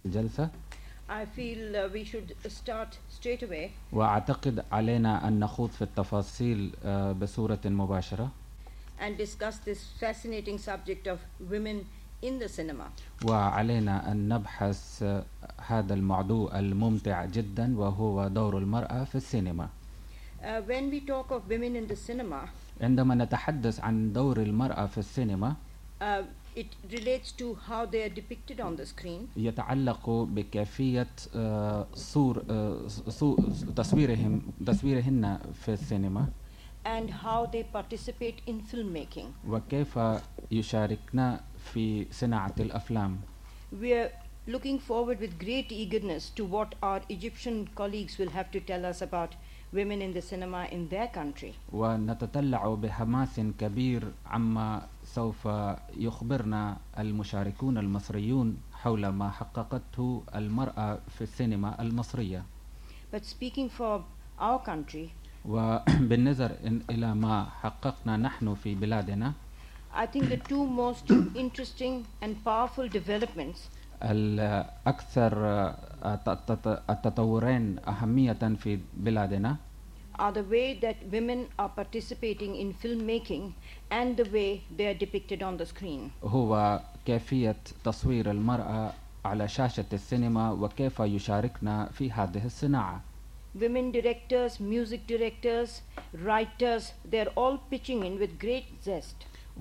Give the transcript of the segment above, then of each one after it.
الجلسة. I feel we should start straight away وأعتقد علينا أن نخوض في التفاصيل بصورة مباشرة and discuss this fascinating subject of women in the cinema. وعلينا أن نبحث هذا الموضوع الممتع جدا وهو دور المرأة في السينما. When we talk of women in the cinema, عندما نتحدث عن دور المرأة في السينما it relates to how they are depicted on the screen يتعلق بكيفية تصويرهن في السينما and how they participate in filmmaking. وكيف يشاركن في صناعة الأفلام. We are looking forward with great eagerness to what our Egyptian colleagues will have to tell us about women in the cinema in their country. ونتطلع بحماس كبير عما سوف يخبرنا المشاركون المصريون حول ما حققته المرأة في السينما المصرية. But speaking for our country, وبالنظر إلى ما حققنا نحن في بلادنا, I think the two most interesting and powerful developments الأكثر التطورين أهمية في بلادنا are the way that women are participating in filmmaking and the way they are depicted on the screen. هو كيفية تصوير المرأة على شاشة السينما وكيف يشاركنا في هذه الصناعة. Women directors, music directors, writers, they're all pitching in with great zest.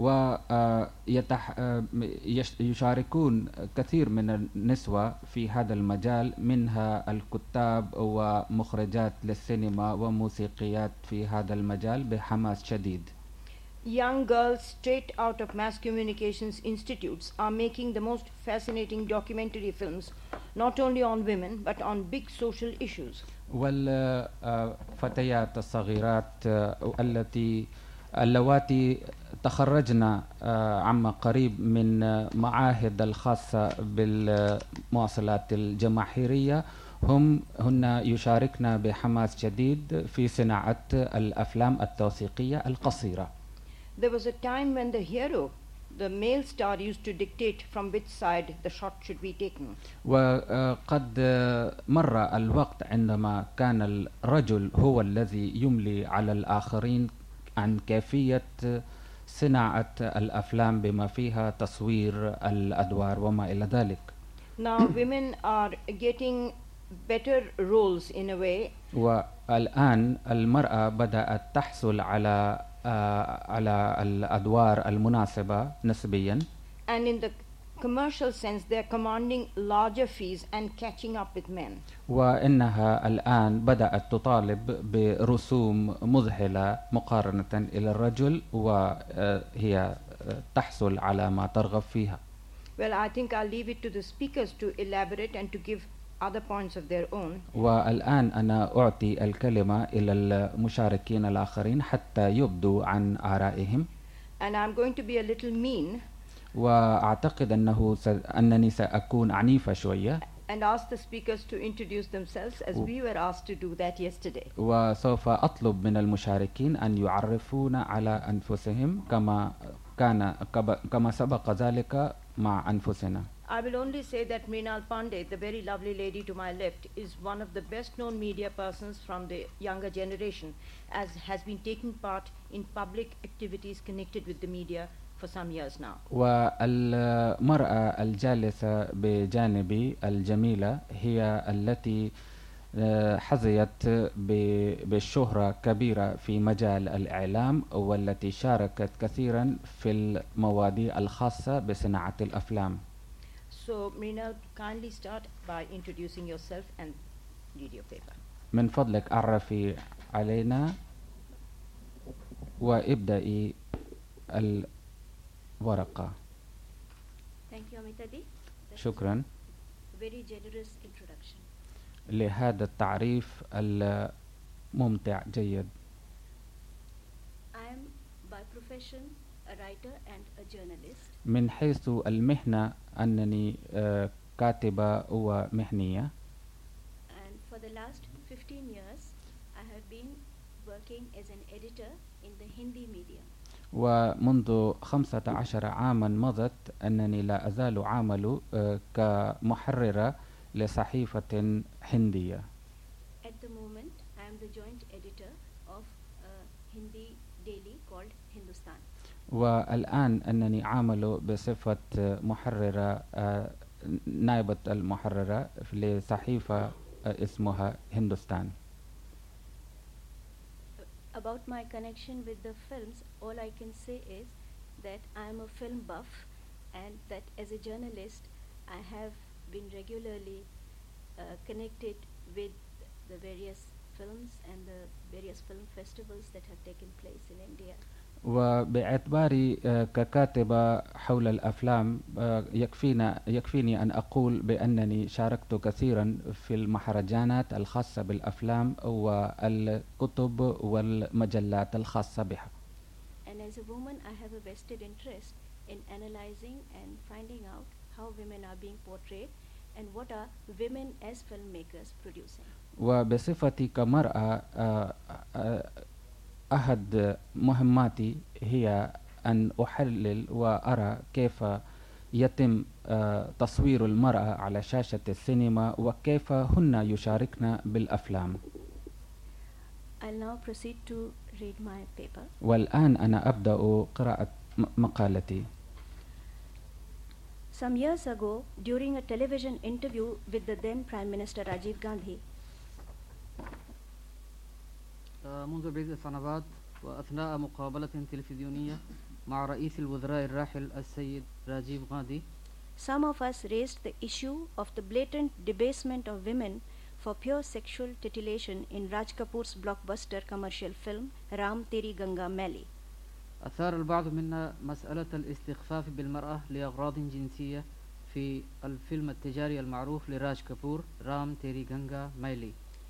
ويشاركون كثير من النسوة في هذا المجال, منها الكتاب ومخرجات للسينما وموسيقيات في هذا المجال بحماس شديد. Young girls straight out of mass communications institutes are making the most fascinating documentary films, not only on women but on big social issues. والفتيات الصغيرات اللواتي تخرجن عما قريب من معاهد الخاصة بالمواصلات الجماهيرية هن يشاركن بحماس شديد في صناعة الأفلام التوثيقية القصيرة. There was a time when the hero, the male star, used to dictate from which side the shot should be taken. وقد مر الوقت عندما كان الرجل هو الذي يملي على الآخرين عن كيفية صناعة الأفلام بما فيها تصوير الأدوار وما إلى ذلك. Now women are getting better roles in a way. والآن المرأة بدأت تحصل على الأدوار المناسبة نسبيا. And in the commercial sense they are commanding larger fees and catching up with men. وإنها الآن بدأت تطالب برسوم مذهلة مقارنة إلى الرجل وهي تحصل على ما ترغب فيها. Well, I think I'll leave it to the speakers to elaborate and to give other points of their own. والآن أنا أعطي الكلمة إلى المشاركين الآخرين حتى يبدوا عن آرائهم. And I'm going to be a little mean. وأعتقد أنني سأكون عنيفة شوية. And ask the speakers to introduce themselves as we were asked to do that yesterday. وسوف أطلب من المشاركين أن يعرفون على أنفسهم كما سبق ذلك مع أنفسنا. I will only say that Mrinal Pandey, the very lovely lady to my left, is one of the best known media persons from the younger generation, as has been taking part in public activities connected with the media for some years now. والمرأة الجالسة بجانبي الجميلة هي التي حظيت بالشهرة كبيرة في مجال الإعلام والتي شاركت كثيرا في المواضيع الخاصة بصناعة الأفلام. So Mrinal, kindly start by introducing yourself and read your paper. من فضلك عرفي علينا وابدأي الورقة. Thank you, Amitadi. شكرا. Very generous introduction. لهذا التعريف الممتع جيد. I am by profession a writer and a journalist. من حيث المهنة أنني كاتبة ومهنية. And for the last 15 years, I have been working as an editor in the Hindi medium. ومنذ 15 عاما مضت أنني لا أزال أعمل كمحررة لصحيفة هندية. At the moment, I am the joint editor of a Hindi daily called Hindustan. والآن أنني عامل بصفة محررة نائبة المحررة لصحيفة اسمها هندوستان. About my connection with the films, all I can say is that I am a film buff and that as a journalist I have been regularly connected with the various films and the various film festivals that have taken place in India. وباعتباري ككاتبة حول الأفلام يكفيني أن أقول بأنني شاركت كثيرا في المهرجانات الخاصة بالأفلام والكتب والمجلات الخاصة بها. And as a woman, I have a vested interest in analyzing and finding out how women are being portrayed and what are women as filmmakers producing. وبصفتي كمرأة أحد مهماتي هي أن أحلل وأرى كيف يتم تصوير المرأة على شاشة السينما وكيف هن يشاركن بالأفلام. I'll now proceed to read my paper. والآن أنا أبدأ قراءة مقالتي. Some years ago, during a television interview with the then Prime Minister Rajiv Gandhi, منذ بعدة سنوات وأثناء مقابلة تلفزيونية مع رئيس الوزراء الراحل السيد راجيف غاندي, some of us raised the issue of the blatant debasement of women for pure sexual titillation in Raj Kapoor's blockbuster commercial film Ram Teri Ganga Maili. أثار البعض منا مسألة الاستخفاف بالمرأة لأغراض جنسية في الفيلم التجاري المعروف لراج كابور رام تيري غنغا مايلي.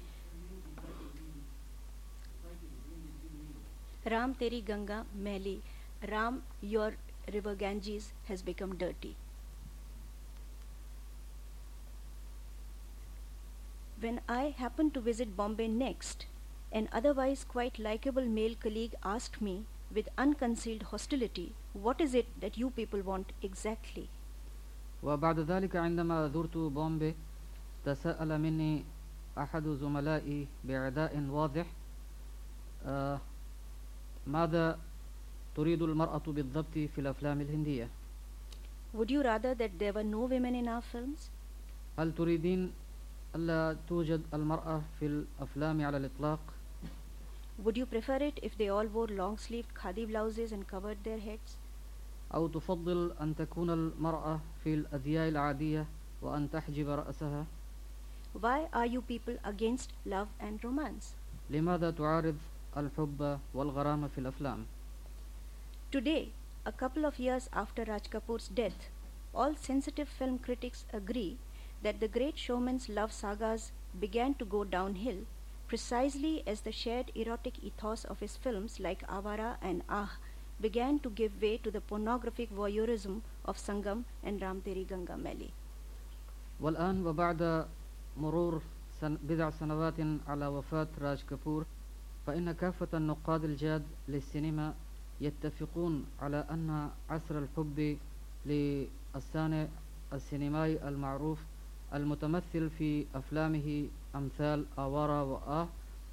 Ram Teri Ganga Maili. Ram, your river Ganges has become dirty. When I happened to visit Bombay next, an otherwise quite likable male colleague asked me with unconcealed hostility, what is it that you people want exactly? وبعد ذلك عندما زرت بومبي تساءل مني أحد زملائي بعداء واضح ماذا تريد المرأة بالضبط في الأفلام الهندية؟ Would you rather that there were no women in our films? هل تريدين ألا توجد المرأة في الأفلام على الإطلاق؟ Would you prefer it if they all wore long-sleeved khadi blouses and covered their heads? أو تفضل أن تكون المرأة في الأزياء العادية وأن تحجب رأسها؟ Why are you people against love and romance? لماذا تعارض الحب والغرام في الأفلام؟ Today, a couple of years after Raj Kapoor's death, all sensitive film critics agree that the great showman's love sagas began to go downhill precisely as the shared erotic ethos of his films like Avara and Ah began to give way to the pornographic voyeurism of Sangam and Ram Teri Ganga Maili. والآن وبعد مرور بضع سنوات على وفاة راج كابور فإن كافة النقاد الجاد للسينما يتفقون على أن عصر الحب للصانع السينمائي المعروف المتمثل في أفلامه أمثال آوارا وآه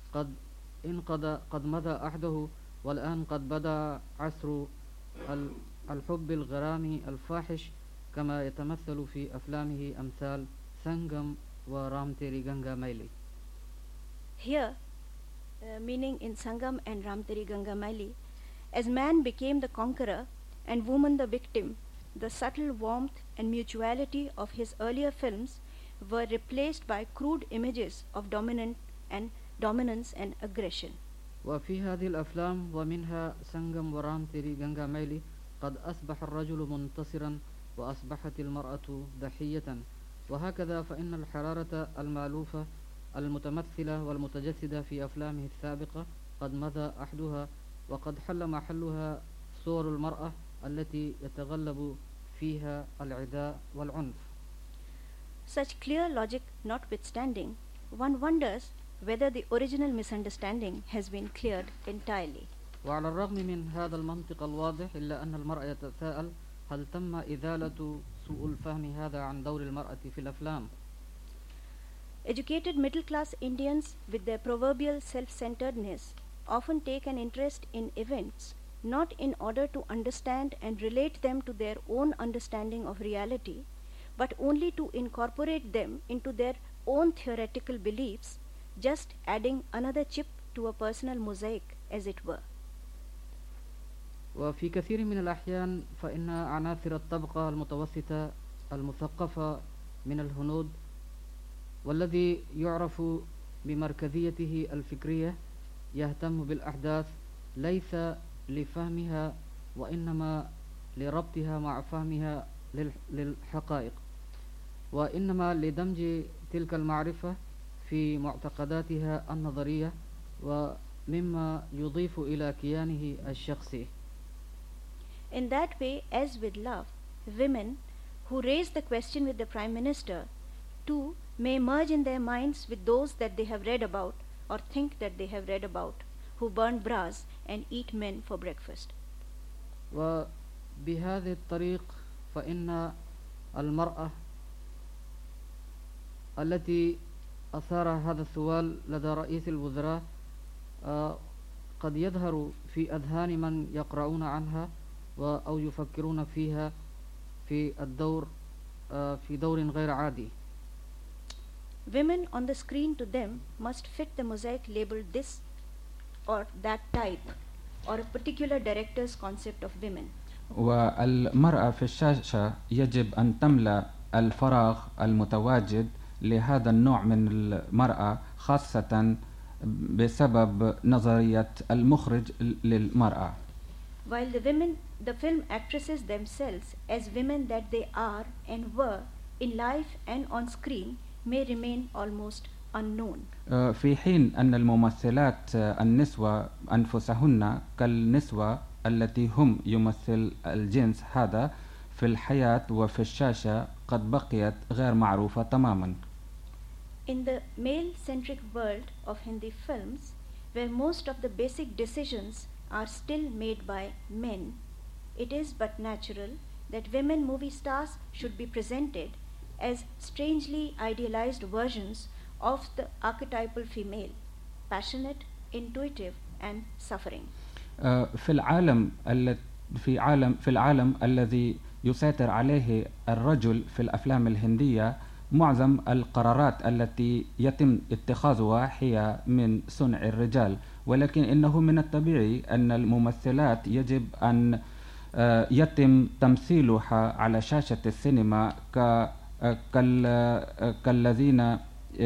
قد مضى أحده والآن قد بدأ عصر الحب الغرامي الفاحش كما يتمثل في أفلامه أمثال سنغم ورام تيري غنغا مايلي. Here, meaning in Sangam and Ram Teri Ganga Maili, as man became the conqueror and woman the victim, the subtle warmth and mutuality of his earlier films were replaced by crude images of dominance and aggression. وفي هذه الأفلام ومنها سنغم ورام تيري غنغا مايلي قد أصبح الرجل منتصرا وأصبحت المرأة ضحية، وهكذا فإن الحرارة المألوفة المتمثلة والمتجسدة في أفلامه السابقة قد مضى أحدها وقد حل محلها صور المرأة التي يتغلب فيها العداء والعنف. Such clear logic notwithstanding, one wonders whether the original misunderstanding has been cleared entirely. وعلى الرغم من هذا المنطق الواضح إلا أن المرء يتساءل هل تم إزالة سوء الفهم هذا عن دور المرأة في الأفلام؟ Educated middle-class Indians with their proverbial self-centeredness often take an interest in events not in order to understand and relate them to their own understanding of reality, but only to incorporate them into their own theoretical beliefs, just adding another chip to a personal mosaic, as it were. وفي كثير من الأحيان فإن عناصر الطبقة المتوسطة المثقفة من الهنود والذي يعرف بمركزيته الفكرية يهتم بالأحداث ليس لفهمها وإنما لربطها مع فهمها للحقائق، وإنما لدمج تلك المعرفة في معتقداتها النظرية ومما يضيف إلى كيانه الشخصي. In that way, as with love, women who raise the question with the Prime Minister too may merge in their minds with those that they have read about or think that they have read about, who burn bras and eat men for breakfast. وبهذه الطريق فإن المرأة التي أثار هذا السؤال لدى رئيس الوزراء قد يظهر في أذهان من يقرؤون عنها أو يفكرون فيها في دور غير عادي. Women on the screen to them must fit the mosaic labeled this or that type or a particular director's concept of women. والمرأة في الشاشة يجب أن تملأ الفراغ المتواجد لهذا النوع من المرأة، خاصة بسبب نظرية المخرج للمرأة. While the film actresses themselves as women that they are and were in life and on screen may remain almost unknown. في حين أن الممثلات النسوة أنفسهن كالنسوة التي هم يمثل الجنس هذا في الحياة وفي الشاشة قد بقيت غير معروفة تماما. In the male-centric world of Hindi films, where most of the basic decisions are still made by men, it is but natural that women movie stars should be presented as strangely idealized versions of the archetypal female, passionate, intuitive and suffering. في العالم الذي يسيطر عليه الرجل في الأفلام الهندية، معظم القرارات التي يتم اتخاذها هي من صنع الرجال، ولكن إنه من الطبيعي أن الممثلات يجب أن يتم تمثيلها على شاشة السينما كالذين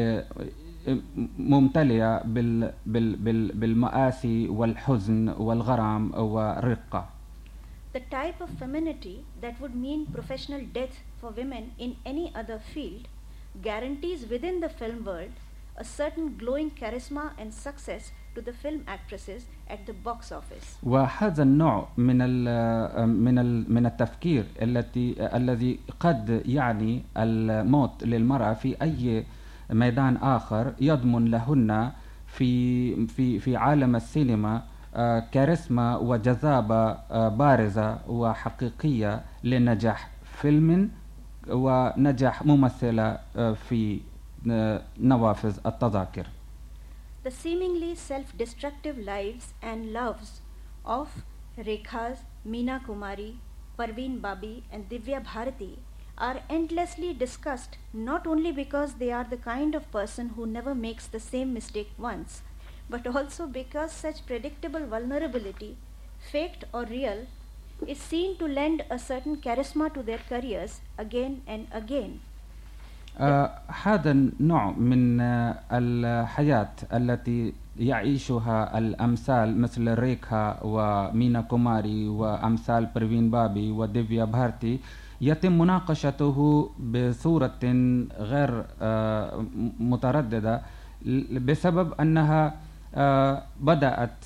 ممتلئة بالمآسي والحزن والغرام والرقة. The type of femininity that would mean professional death for women in any other field guarantees within the film world a certain glowing charisma and success to the film actresses at the box office. وهذا النوع من التفكير الذي قد يعني الموت للمرأة في أي ميدان آخر يضمن لهن في عالم السينما كاريزما وجذابة بارزة وحقيقية لنجاح فيلم ونجاح ممثلة في نوافذ التذاكر. The seemingly self-destructive lives and loves of Rekhas, Meena Kumari, Parveen Babi and Divya Bharati are endlessly discussed not only because they are the kind of person who never makes the same mistake once, but also because such predictable vulnerability, faked or real, is seen to lend a certain charisma to their careers again and again. هذا النوع من الحياة التي يعيشها الأمثال مثل ريكها ومينا كوماري وأمثال برفين بابي وديفيا بهارتي يتم مناقشته بصورة غير مترددة بسبب أنها بدأت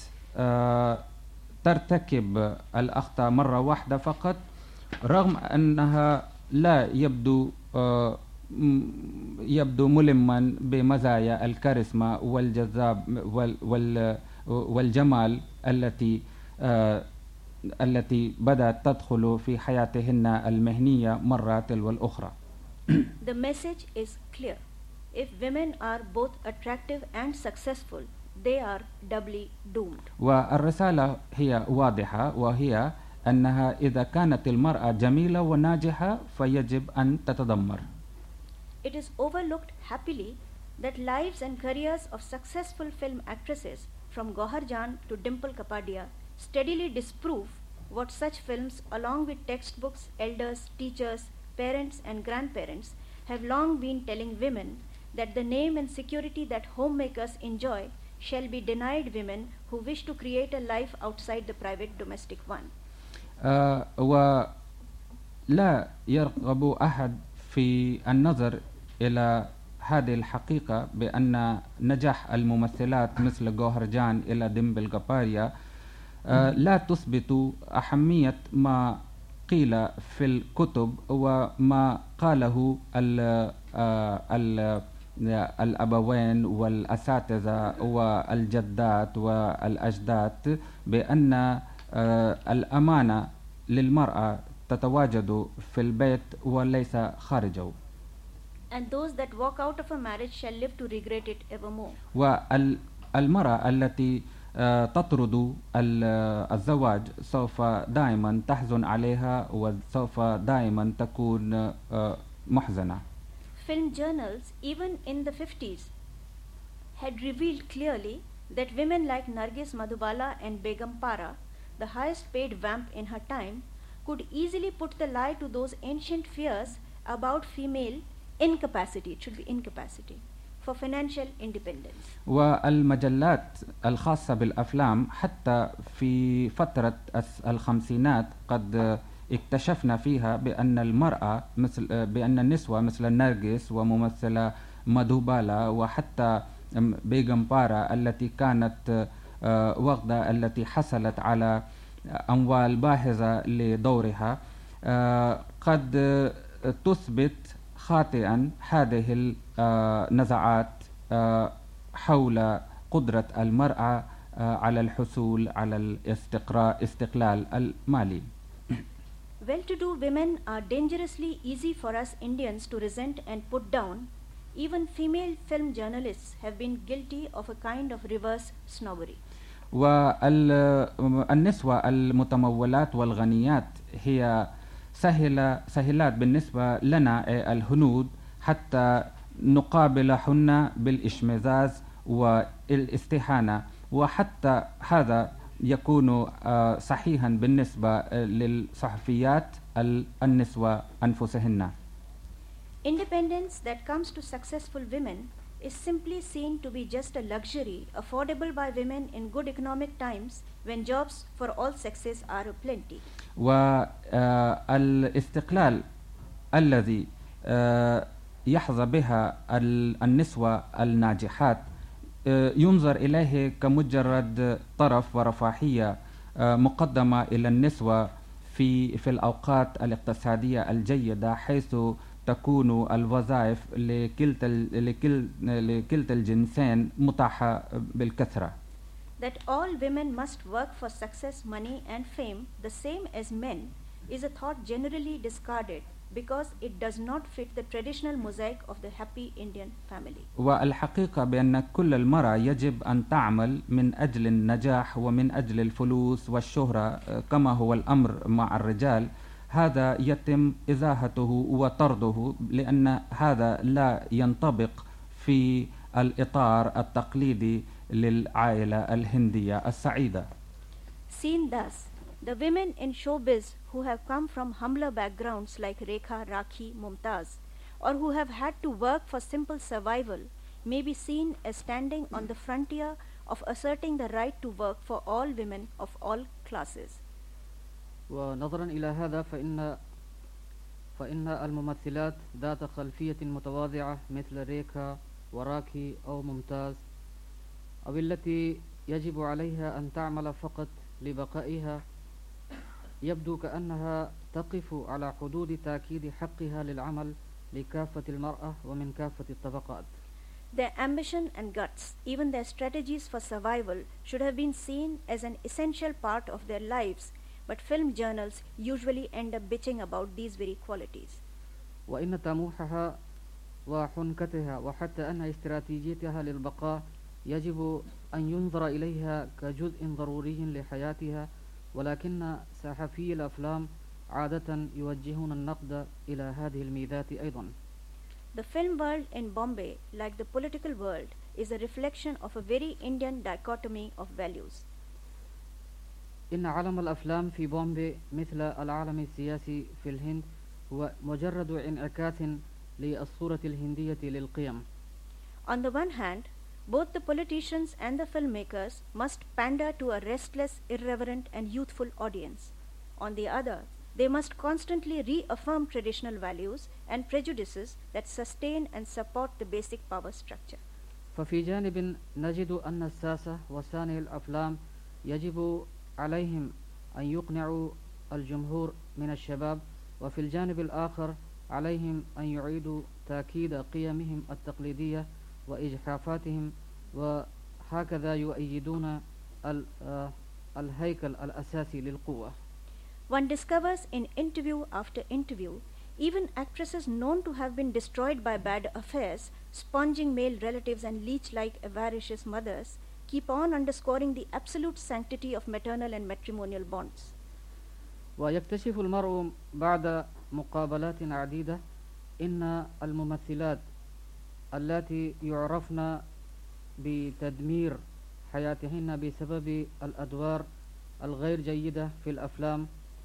ترتكب الأخطاء مرة واحدة فقط، رغم أنها لا يبدو ملما بمزايا الكاريزما والجذاب والجمال التي بدأت تدخل في حياتهن المهنية مرة تلو الأخرى. The message is clear. if women are both attractive and successful, they are doubly doomed. والرسالة هي واضحة، وهي أنها إذا كانت المرأة جميلة وناجحة فيجب أن تتدمر. It is overlooked happily that lives and careers of successful film actresses from Gohar Jan to Dimple Kapadia steadily disprove what such films, along with textbooks, elders, teachers, parents and grandparents, have long been telling women that the name and security that homemakers enjoy shall be denied women who wish to create a life outside the private domestic one. ولا يرغب أحد في النظر إلى هذه الحقيقة بأن نجاح الممثلات مثل جوهر جان إلى ديمبل كاباريا لا تثبت أهمية ما قيل في الكتب وما قاله الأبوين والأساتذة والجدات والأجداد بأن الأمانة للمرأة تتواجد في البيت وليس خارجه. And those that walk out of a marriage shall live to regret it evermore. والمرأة التي تطرد الزواج سوف دائما تحزن عليها وسوف دائما تكون محزنة. Film journals, even in the 50s, had revealed clearly that women like Nargis Madhubala and Begum Para, the highest paid vamp in her time, could easily put the lie to those ancient fears about female incapacity, it should be incapacity, for financial independence. والمجلات الخاصة بالأفلام حتى في فترة الخمسينات قد اكتشفنا فيها بأن المرأة بأن النسوة مثل نرجس وممثلة مدهوبالا وحتى بيغم بارا التي كانت وغدة التي حصلت على أموال باهظة لدورها قد تثبت خاطئا هذه النزعات حول قدرة المرأة على الحصول على الاستقلال المالي. Well-to-do women are dangerously easy for us Indians to resent and put down. Even female film journalists have been guilty of a kind of reverse snobbery. والنسوة المتمولات والغنيات هي سهلات بالنسبة لنا الهنود حتى نقابلهن بالإشمئزاز والاستهانة، وحتى هذا يكون صحيحا بالنسبة للصحفيات النسوة أنفسهن. Independence that comes to successful women is simply seen to be just a luxury affordable by women in good economic times when jobs for all sexes are aplenty. والاستقلال الذي يحظى بها النسوة الناجحات ينظر إليه كمجرد طرف ورفاهية مقدمة إلى النسوة في الأوقات الاقتصادية الجيدة حيث تكون الوظائف لكلتا الجنسين متاحة بالكثرة. That all women must work for success, money and fame the same as men is a thought generally discarded because it does not fit the traditional mosaic of the happy Indian family. والحقيقة بأن كل المرأة يجب أن تعمل من أجل النجاح ومن أجل الفلوس والشهرة كما هو الأمر مع الرجال، هذا يتم إزاحته وطرده لأن هذا لا ينطبق في الإطار التقليدي للعائلة الهندية السعيدة. Seen thus, the women in showbiz who have come from humbler backgrounds like Rekha, Rakhi, Mumtaz, or who have had to work for simple survival may be seen as standing on the frontier of asserting the right to work for all women of all classes. ونظرا إلى هذا فإن الممثلات ذات خلفية متواضعة مثل ريكا وراكي أو ممتاز أو التي يجب عليها أن تعمل فقط لبقائها يبدو كأنها تقف على حدود تأكيد حقها للعمل لكافة المرأة ومن كافة الطبقات. Their ambition and guts, even their strategies for survival, should have been seen as an essential part of their lives, but film journals usually end up bitching about these very qualities. وإن طموحها وحنكتها وحتى أن استراتيجيتها للبقاء يجب أن ينظر إليها كجزء ضروري لحياتها، ولكن صحفي الأفلام عادة يوجهون النقد إلى هذه الميزات أيضا. The film world in Bombay, like the political world, is a reflection of a very Indian dichotomy of values. إن عالم الأفلام في بومبي مثل العالم السياسي في الهند هو مجرد انعكاس للصورة الهندية للقيم. On the one hand, both the politicians and the filmmakers must pander to a restless, irreverent and youthful audience. On the other, they must constantly reaffirm traditional values and prejudices that sustain and support the basic power structure. ففي جانب نجد أن الساسة وصانعي الأفلام يجب عليهم أن يقنعوا الجمهور من الشباب، وفي الجانب الآخر عليهم أن يعيدوا تأكيد قيمهم التقليدية وإجحافاتهم، وهكذا يؤيدون الهيكل الأساسي للقوة. One discovers in interview after interview, even actresses known to have been destroyed by bad affairs, sponging male relatives and leech-like avaricious mothers, keep on underscoring the absolute sanctity of maternal and matrimonial bonds. ويكتشف المرء بعد مقابلات عديدة إن الممثلات التي يعرفن بتدمير حياتهن بسبب الأدوار الغير جيدة في الأفلام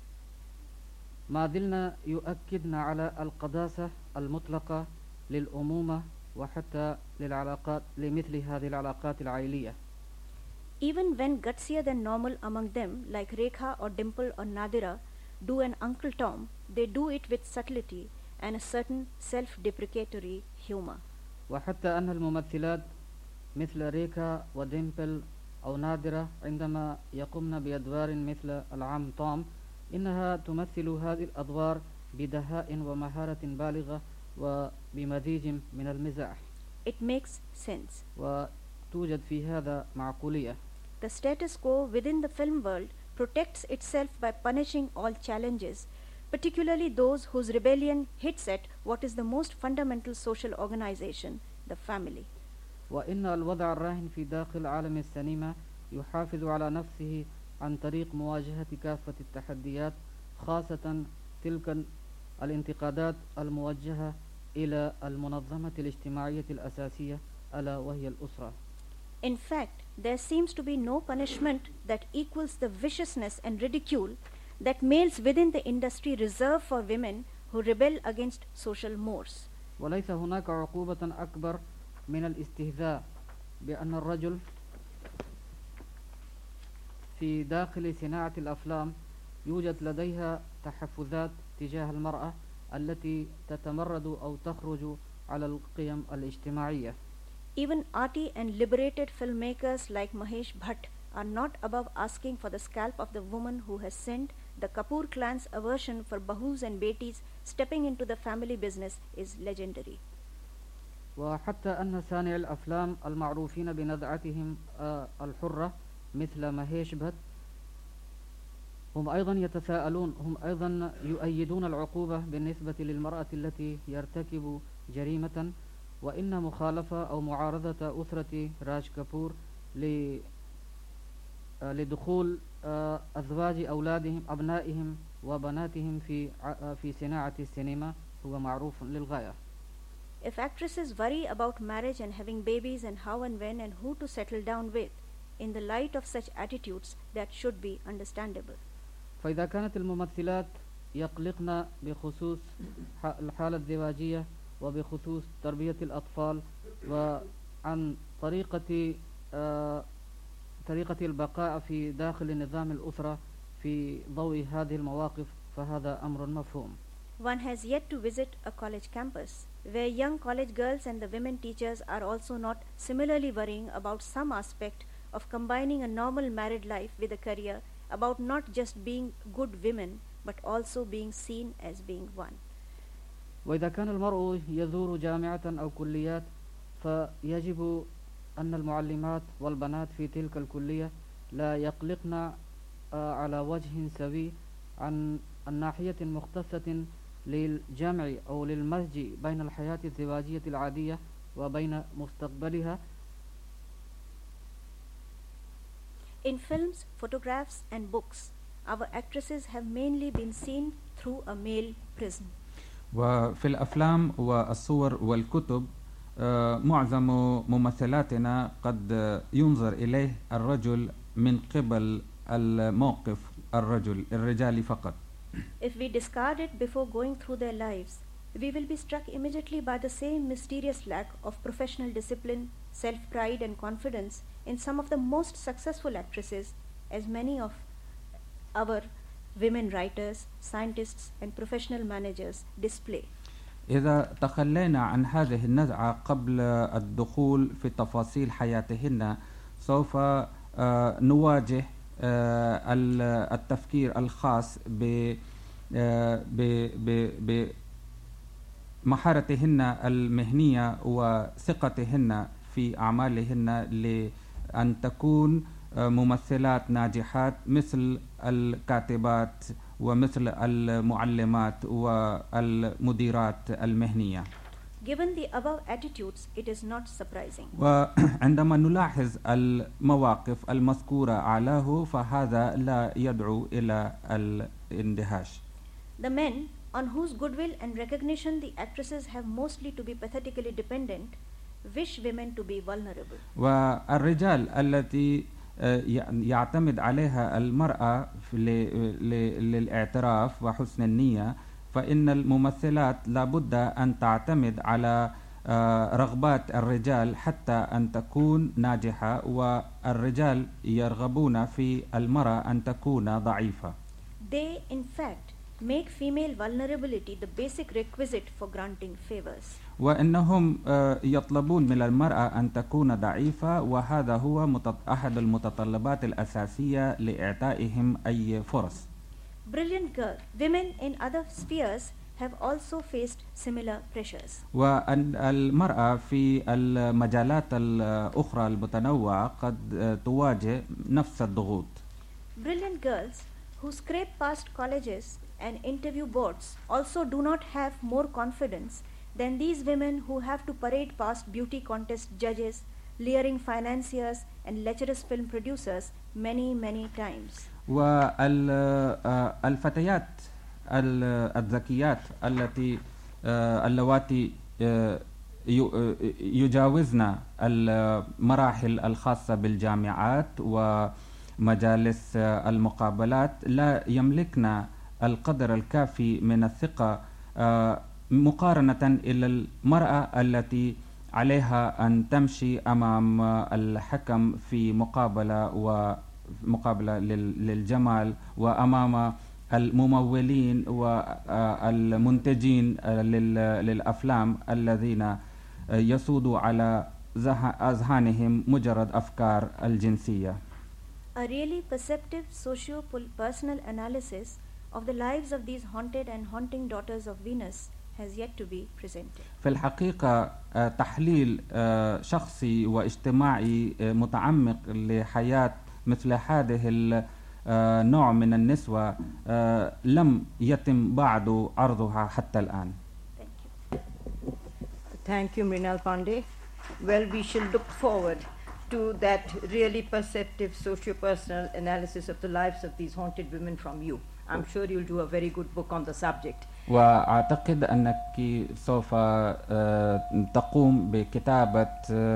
ما زلنا يؤكدن على القداسة المطلقة للأمومة وحتى للعلاقات لمثل هذه العلاقات العائلية. Even when gutsier than normal among them, like Rekha or Dimple or Nadira, do an Uncle Tom, they do it with subtlety and a certain self-deprecatory humor. وحتى أن الممثلات مثل ريكا وديمبل أو نادرة عندما يقمن بأدوار مثل العم توم إنها تمثل هذه الأدوار بدهاء ومهارة بالغة وبمزيج من المزاح. It makes sense. وتوجد في هذا معقولية. The status quo within the film world protects itself by punishing all challenges, particularly those whose rebellion hits at what is the most fundamental social organization, the family. وإن الوضع الراهن في داخل عالم السينما يحافظ على نفسه عن طريق مواجهة كافة التحديات، خاصة تلك الانتقادات الموجهة إلى المنظمة الاجتماعية الأساسية ألا وهي الأسرة. In fact, there seems to be no punishment that equals the viciousness and ridicule that males within the industry reserve for women who rebel against social mores. وليس هناك عقوبة أكبر من الاستهزاء بأن الرجل في داخل صناعة الأفلام يوجد لديها تحفزات تجاه المرأة التي تتمرد أو تخرج على القيم الاجتماعية. Even arty and liberated filmmakers like Mahesh Bhatt are not above asking for the scalp of the woman who has sinned. The Kapoor clan's aversion for bahus and betis stepping into the family business is legendary. وحتى أن صانعي الأفلام المعروفين بنزعتهم الحرة مثل ماهيش بهت هم أيضا يتساءلون، هم أيضا يؤيدون العقوبة بالنسبة للمرأة التي يرتكب جريمة، وإن مخالفة أو معارضة أسرة راج كابور لدخول أزواج أولادهم أبنائهم وبناتهم في صناعة السينما هو معروف للغاية. If actresses worry about marriage and having babies and how and when and who to settle down with, in the light of such attitudes, that should be understandable. فإذا كانت الممثلات يقلقن بخصوص الحالة الزواجية وبخصوص تربية الأطفال وعن طريقة البقاء في داخل نظام الأسرة في ضوء هذه المواقف فهذا أمر مفهوم. One has yet to visit a college campus where young college girls and the women teachers are also not similarly worrying about some aspect of combining a normal married life with a career, about not just being good women but also being seen as being one. وإذا كان المرء يزور جامعة أو كليات فيجب أن المعلمات والبنات في تلك الكلية لا يقلقن على وجه سوي عن الناحية مختصة للجمع أو للمزج بين الحياة الزواجية العادية وبين مستقبلها. In films, photographs and books, our actresses have mainly been seen through a male prism. وفي الأفلام والصور والكتب معظم ممثلاتنا قد ينظر إليه الرجل من قبل الموقف الرجالي فقط. If we discard it before going through their lives, we will be struck immediately by the same mysterious lack of professional discipline, self-pride and confidence in some of the most successful actresses, as many of our women writers, scientists and professional managers display. إذا تخلينا عن هذه النزعة قبل الدخول في تفاصيل حياتهن سوف نواجه التفكير الخاص بمهارتهن المهنية وثقتهن في أعمالهن لأن تكون ممثلات ناجحات مثل الكاتبات ومثل المعلمات والمديرات المهنية. Given the above attitudes, it is not surprising. وعندما نلاحظ المواقف المذكورة أعلاه فهذا لا يدعو إلى الاندهاش. The men on whose goodwill and recognition the actresses have mostly to be pathetically dependent wish women to be vulnerable. والرجال التي يعتمد عليها المرأة للاعتراف وحسن النية فإن الممثلات لابد أن تعتمد على رغبات الرجال حتى أن تكون ناجحة والرجال يرغبون في المرأة أن تكون ضعيفة. They in fact make female vulnerability the basic requisite for granting favors. وإنهم يطلبون من المرأة أن تكون ضعيفة وهذا هو أحد المتطلبات الأساسية لإعطائهم أي فرص. Brilliant girls, women in other spheres have also faced similar pressures. والمرأة في المجالات الأخرى المتنوعة قد تواجه نفس الضغوط. Brilliant girls who scrape past colleges and interview boards also do not have more confidence than these women who have to parade past beauty contest judges, leering financiers and lecherous film producers many times. والفتيات الذكيات اللواتي يجاوزن المراحل الخاصة بالجامعات ومجالس المقابلات لا يملكن القدر الكافي من الثقة مقارنة إلى المرأة التي عليها أن تمشي أمام الحكم في مقابلة للجمال وأمام الممولين والمنتجين للأفلام الذين يسودوا على أذهانهم مجرد أفكار الجنسية. A really perceptive socio-personal analysis of the lives of these haunted and haunting daughters of Venus has yet to be presented. في الحقيقة تحليل شخصي واجتماعي متعمق لحياة مثل هذه النوع من النسوة لم يتم بعد عرضها حتى الآن. Thank you, Mrinal Pandey. Well, we shall look forward to that really perceptive socio-personal analysis of the lives of these haunted women from you. I'm sure you'll do a very good book on the subject. وأعتقد أنك سوف تقوم بكتابة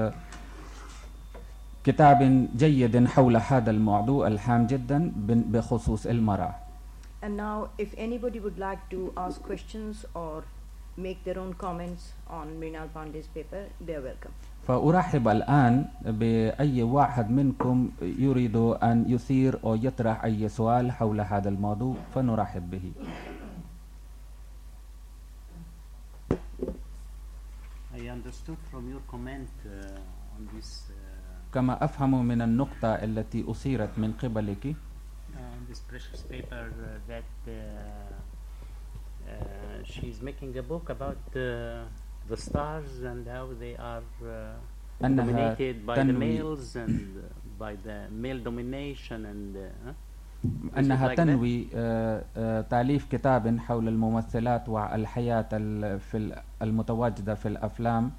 كتاب جيد حول هذا الموضوع الهام جدا بخصوص المرأة. And now, if anybody would like to ask questions or make their own comments on Mrinal Pandey's paper, they're welcome. فأرحب الآن بأي واحد منكم يريد أن يثير أو يطرح أي سؤال حول هذا الموضوع فنرحب به. I understood from your comment on this. كما أفهم من النقطة التي أثيرت من قبلك. This precious paper that she's making a book about the stars and how they are dominated by the males and by the male domination and أنها like تنوي تأليف كتاب حول الممثلات والحياة في المتواجدة في الأفلام.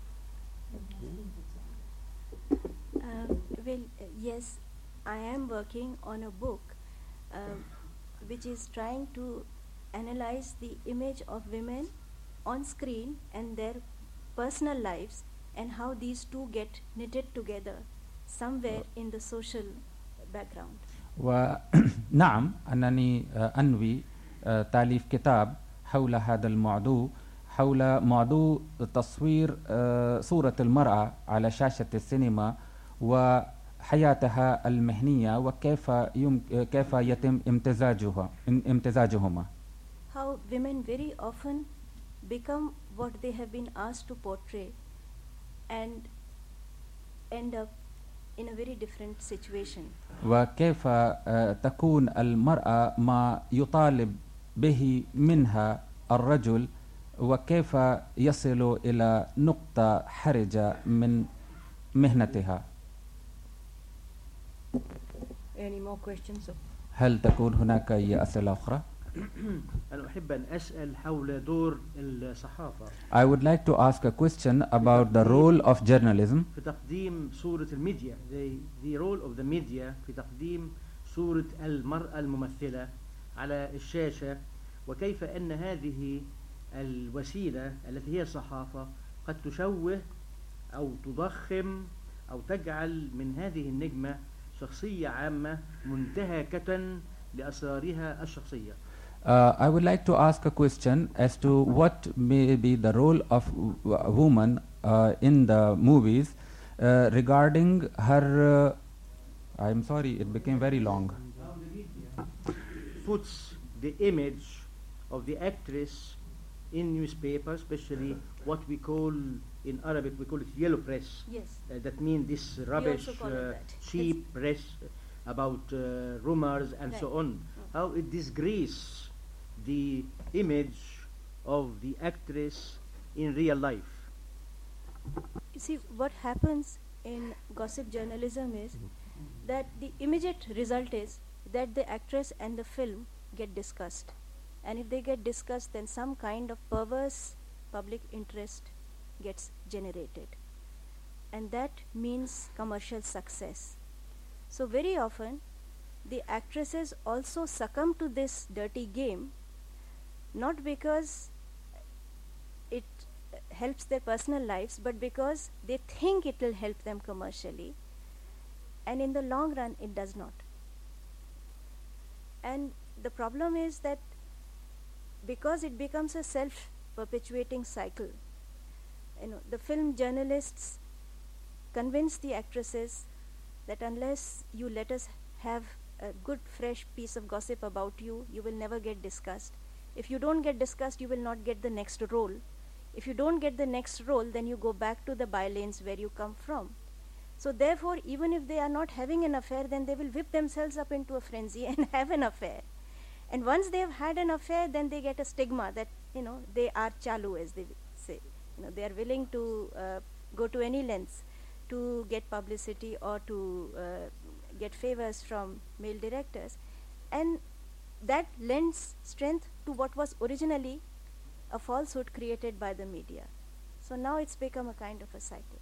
Yes, I am working on a book which is trying to analyze the image of women on screen and their personal lives and how these two get knitted together somewhere in the social background. ونعم أنني أنوي تأليف كتاب حول هذا الموضوع، حول موضوع تصوير صورة المرأة على شاشة السينما وحياتها المهنية وكيف كيف يتم امتزاجهما. How women very often become what they have been asked to portray and end up in a very different situation. وكيف تكون المرأة ما يطالب به منها الرجل وكيف يصل إلى نقطة حرجة من مهنتها. Any more questions? هل تكون هناك أي أسئلة أخرى؟ أنا أحب أن أسأل حول دور الصحافة I would like to ask a question about the role of journalism في تقديم صورة الميديا. The role of the media في تقديم صورة المرأة الممثلة على الشاشة، وكيف أن هذه الوسيلة التي هي الصحافة قد تشوه أو تضخم أو تجعل من هذه النجمة شخصية عامة منتهكة لأسرارها الشخصية. I would like to ask a question as to what may be the role of a woman in the movies regarding her. I'm sorry, it became very long. How the media puts the image of the actress in newspapers, especially what we call in Arabic, we call it yellow press. Yes. That means this rubbish, also call it that. cheap press about rumors and so Right. on. How it disgraces the image of the actress in real life. You see, what happens in gossip journalism is that the immediate result is that the actress and the film get discussed. And if they get discussed, then some kind of perverse public interest gets generated. And that means commercial success. So very often, the actresses also succumb to this dirty game, not because it helps their personal lives, but because they think it will help them commercially, and in the long run it does not. And the problem is that because it becomes a self-perpetuating cycle, the film journalists convince the actresses that unless you let us have a good fresh piece of gossip about you, you will never get discussed. If you don't get discussed, you will not get the next role. If you don't get the next role, then you go back to the bylanes where you come from. So therefore, even if they are not having an affair, then they will whip themselves up into a frenzy and have an affair. And once they have had an affair, then they get a stigma that, they are chalu, as they say. They are willing to go to any lengths to get publicity or to get favors from male directors. And that lends strength to what was originally a falsehood created by the media. So now it's become a kind of a cycle.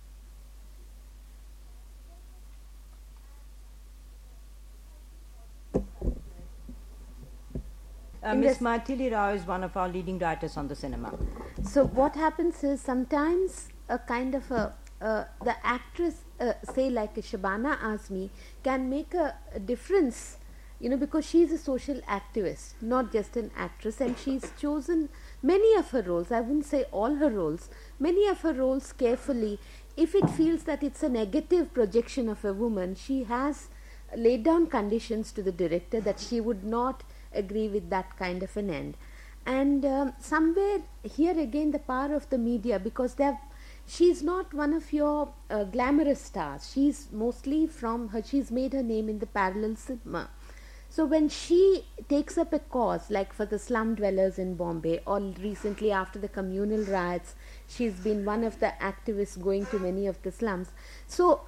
Ms. Maithili Rao is one of our leading writers on the cinema. So what happens is sometimes a kind of the actress, say like a Shabana Azmi, can make a difference, because she's a social activist, not just an actress, and she's chosen many of her roles, I wouldn't say all her roles, many of her roles carefully. If it feels that it's a negative projection of a woman, she has laid down conditions to the director that she would not agree with that kind of an end. And somewhere here again the power of the media, because she's not one of your glamorous stars. She's mostly she's made her name in the parallel cinema. So when she takes up a cause, like for the slum dwellers in Bombay, or recently after the communal riots, she's been one of the activists going to many of the slums. So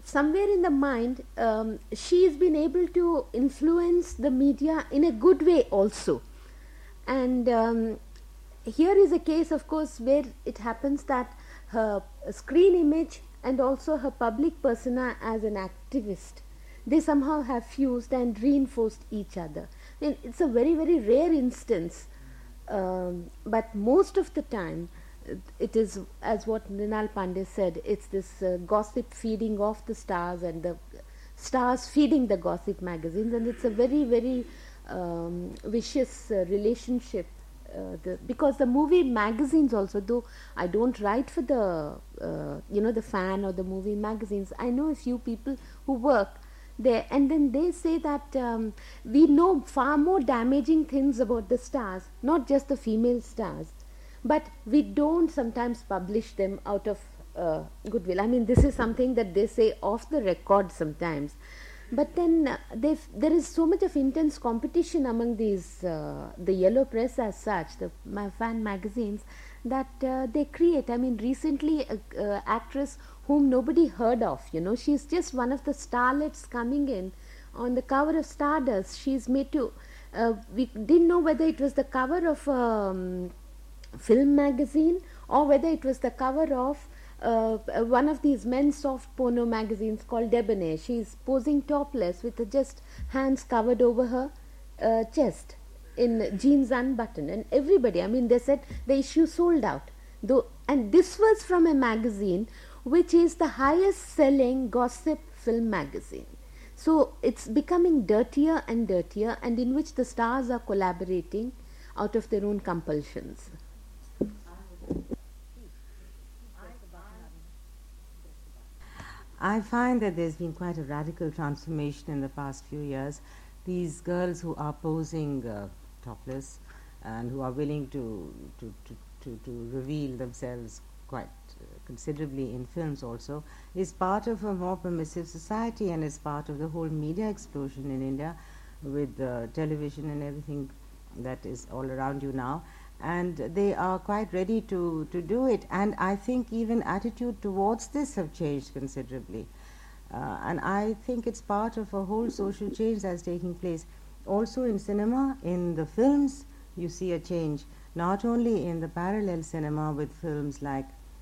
somewhere in the mind, she's been able to influence the media in a good way also. And here is a case, of course, where it happens that her screen image and also her public persona as an activist, they somehow have fused and reinforced each other. And it's a very, very rare instance, but most of the time it is, as what Mrinal Pandey said, it's this gossip feeding off the stars and the stars feeding the gossip magazines, and it's a very, very vicious relationship. Because the movie magazines also, though I don't write for the the Fan or the movie magazines, I know a few people who work there, and then they say that we know far more damaging things about the stars, not just the female stars, but we don't sometimes publish them out of goodwill. I mean, this is something that they say off the record sometimes. But then there is so much of intense competition among these, the yellow press as such, the fan magazines, that they create. I mean, recently an actress whom nobody heard of, she's just one of the starlets coming in on the cover of Stardust. She's made to, we didn't know whether it was the cover of film magazine or whether it was the cover of one of these men's soft porno magazines called Debonair. She's posing topless with just hands covered over her chest in jeans unbuttoned, and everybody, I mean, they said the issue sold out. And this was from a magazine which is the highest selling gossip film magazine. So it's becoming dirtier and dirtier, and in which the stars are collaborating out of their own compulsions. I find that there's been quite a radical transformation in the past few years. These girls who are posing topless and who are willing to reveal themselves quite considerably in films also is part of a more permissive society, and is part of the whole media explosion in India with television and everything that is all around you now. And they are quite ready to do it, and I think even attitude towards this have changed considerably, and I think it's part of a whole social change that's taking place. Also in cinema, in the films, you see a change, not only in the parallel cinema with films like,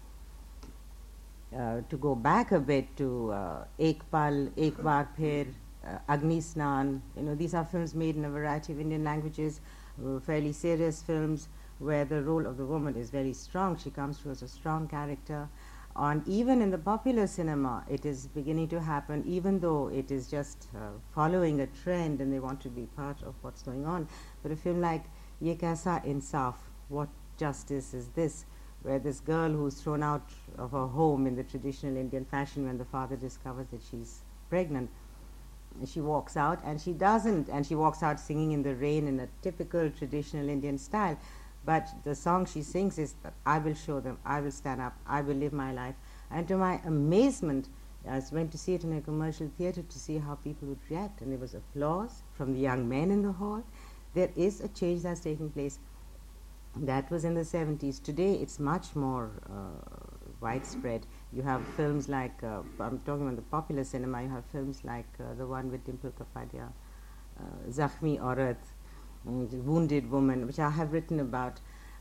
to go back a bit to Ek Pal, Ek Baar Phir, Agni Snan, these are films made in a variety of Indian languages, fairly serious films, where the role of the woman is very strong. She comes through as a strong character. And even in the popular cinema, it is beginning to happen, even though it is just following a trend and they want to be part of what's going on. But a film like Ye Kaisa Insaf, What Justice Is This, where this girl who's thrown out of her home in the traditional Indian fashion when the father discovers that she's pregnant, she walks out, and she doesn't, and she walks out singing in the rain in a typical traditional Indian style. But the song she sings is that I will show them, I will stand up, I will live my life. And to my amazement, I went to see it in a commercial theatre to see how people would react, and there was applause from the young men in the hall. There is a change that's taking place. That was in the 70s. Today it's much more widespread. You have films like, I'm talking about the popular cinema, you have films like the one with Dimple Kapadia, Zakhmi Aurat, Wounded Woman, which I have written about,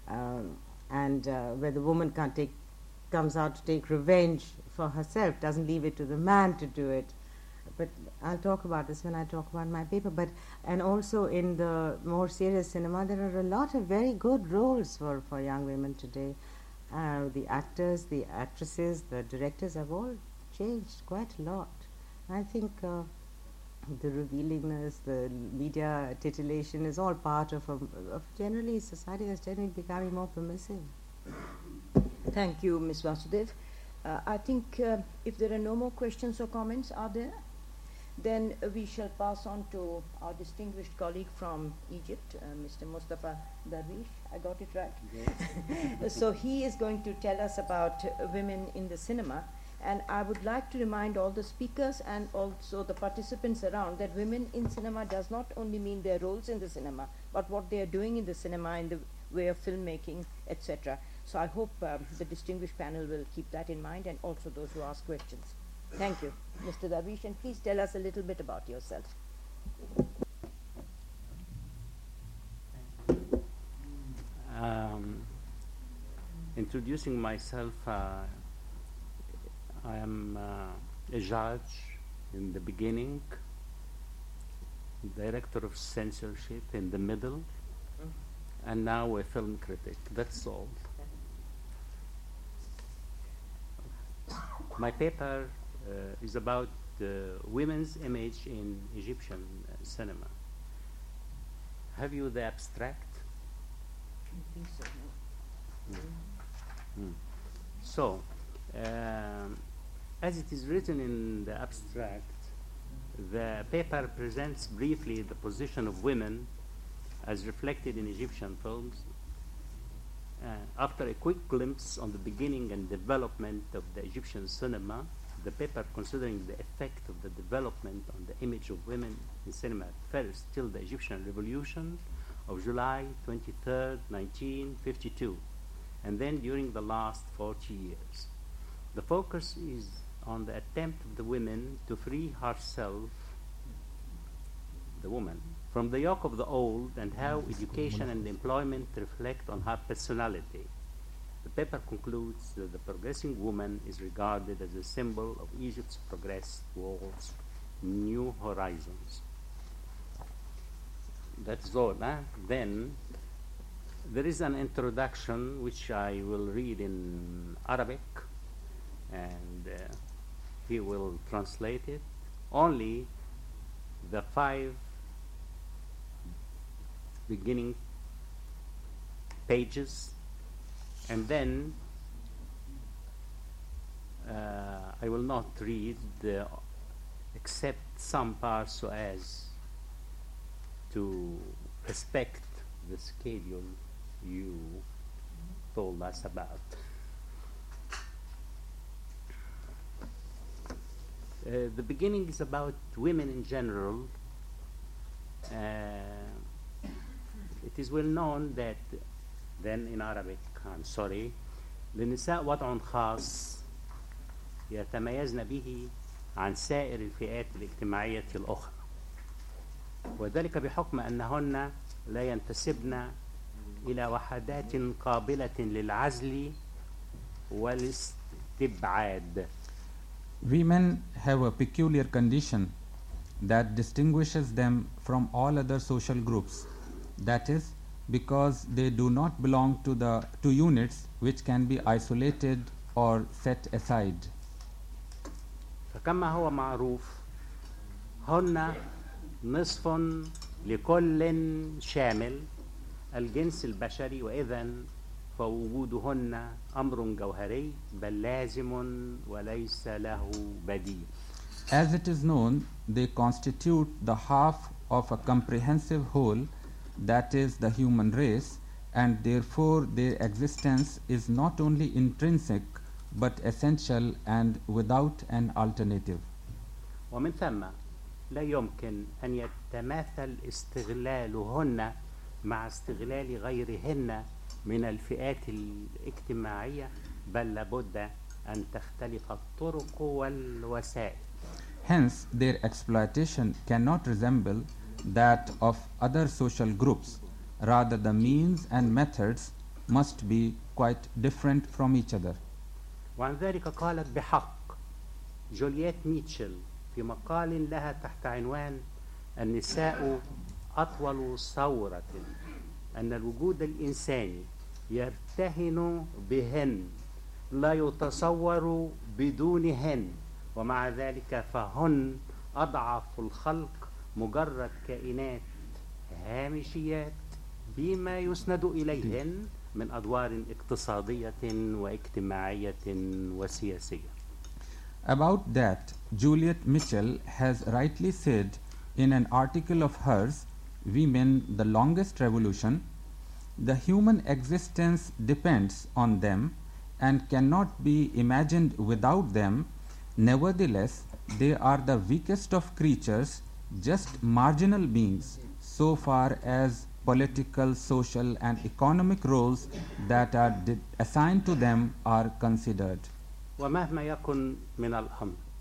and where the woman comes out to take revenge for herself, doesn't leave it to the man to do it. But I'll talk about this when I talk about my paper. And also in the more serious cinema, there are a lot of very good roles for young women today. The actors, the actresses, the directors have all changed quite a lot. I think the revealingness, the media titillation is all part of generally society that's generally becoming more permissive. Thank you, Ms. Vasudev. I think if there are no more questions or comments, are there? Then we shall pass on to our distinguished colleague from Egypt, Mr. Mustafa Darwish. I got it right? Yes. So he is going to tell us about women in the cinema. And I would like to remind all the speakers and also the participants around that women in cinema does not only mean their roles in the cinema, but what they are doing in the cinema in the way of filmmaking, etc. So I hope the distinguished panel will keep that in mind, and also those who ask questions. Thank you, Mr. Darwish, and please tell us a little bit about yourself. Introducing myself, I am a judge in the beginning, director of censorship in the middle, and now a film critic. That's all. My paper is about women's image in Egyptian cinema. Have you the abstract? I think so, no? So, as it is written in the abstract, the paper presents briefly the position of women as reflected in Egyptian films. After a quick glimpse on the beginning and development of the Egyptian cinema, the paper considering the effect of the development on the image of women in cinema first till the Egyptian Revolution of July 23rd, 1952, and then during the last 40 years. The focus is on the attempt of the women to free herself, the woman, from the yoke of the old, and how education and employment reflect on her personality. The paper concludes that the progressing woman is regarded as a symbol of Egypt's progress towards new horizons. That's all. Then there is an introduction which I will read in Arabic, and he will translate it. Only the 5 beginning pages, and then I will not read except some parts so as to respect the schedule you told us about. The beginning is about women in general. It is well known that, then in Arabic, I'm sorry, للنساء وضع خاص يتميزن به عن سائر الفئات الاجتماعية الأخرى، وذلك بحكم أنهن لا ينتسبن إلى وحدات قابلة للعزل والاستبعاد. Women have a peculiar condition that distinguishes them from all other social groups. That is, because they do not belong to units which can be isolated or set aside. فكما هو معروف هن نصف لكل شامل الجنس البشري، وإذن فوجودهن أمر جوهري بل لازم وليس له بديل. As it is known, they constitute the half of a comprehensive whole, that is the human race, and therefore their existence is not only intrinsic but essential and without an alternative. ومن ثم لا يمكن أن يتماثل استغلالهن مع استغلال غيرهن من الفئات الاجتماعية، بل لابد أن تختلف الطرق والوسائل. Hence, their exploitation cannot resemble that of other social groups. Rather, the means and methods must be quite different from each other. وعن ذلك قالت بحق جولييت ميتشل في مقال لها تحت عنوان النساء أطول ثورة أن الوجود الإنساني يرتهن بهن لا يتصور بدونهن، ومع ذلك فهن أضعف الخلق مجرد كائنات هامشيات بما يسند إليهن من أدوار اقتصادية واجتماعية وسياسية. About that, Juliet Mitchell has rightly said in an article of hers, Women, the Longest Revolution, the human existence depends on them and cannot be imagined without them. Nevertheless, they are the weakest of creatures, just marginal beings, so far as political, social, and economic roles that are assigned to them are considered. ومهما يكن من الأمر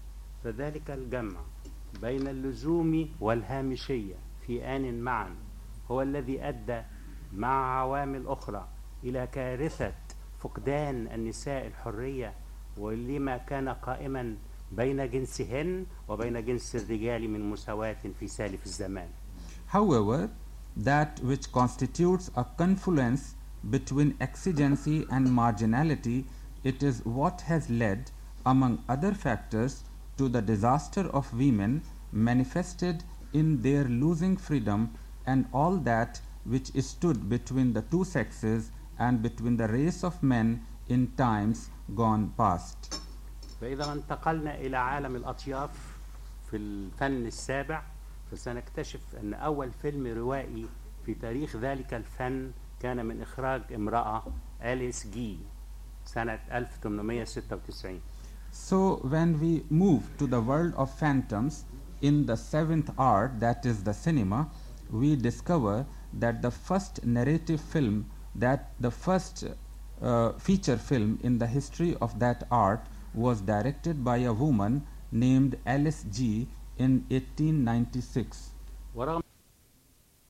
فذلك الجمع بين اللزوم والهامشية في آن معا هو الذي أدى مع عوامل أخرى إلى كارثة فقدان النساء الحرية ولما كان قائما بين جنسهن وبين جنس الرجال من مساواة في سالف الزمان. However, that which constitutes a confluence between exigency and marginality, it is what has led, among other factors, to the disaster of women manifested in their losing freedom and all that which stood between the two sexes and between the race of men in times gone past. فإذا انتقلنا إلى عالم الأطياف في الفن السابع فسنكتشف أن أول فيلم روائي في تاريخ ذلك الفن كان من إخراج امرأة أليس جي سنة 1896. So when we move to the world of phantoms in the seventh art, that is the cinema, we discover that the first narrative film, that the first feature film in the history of that art was directed by a woman named Alice G in 1896.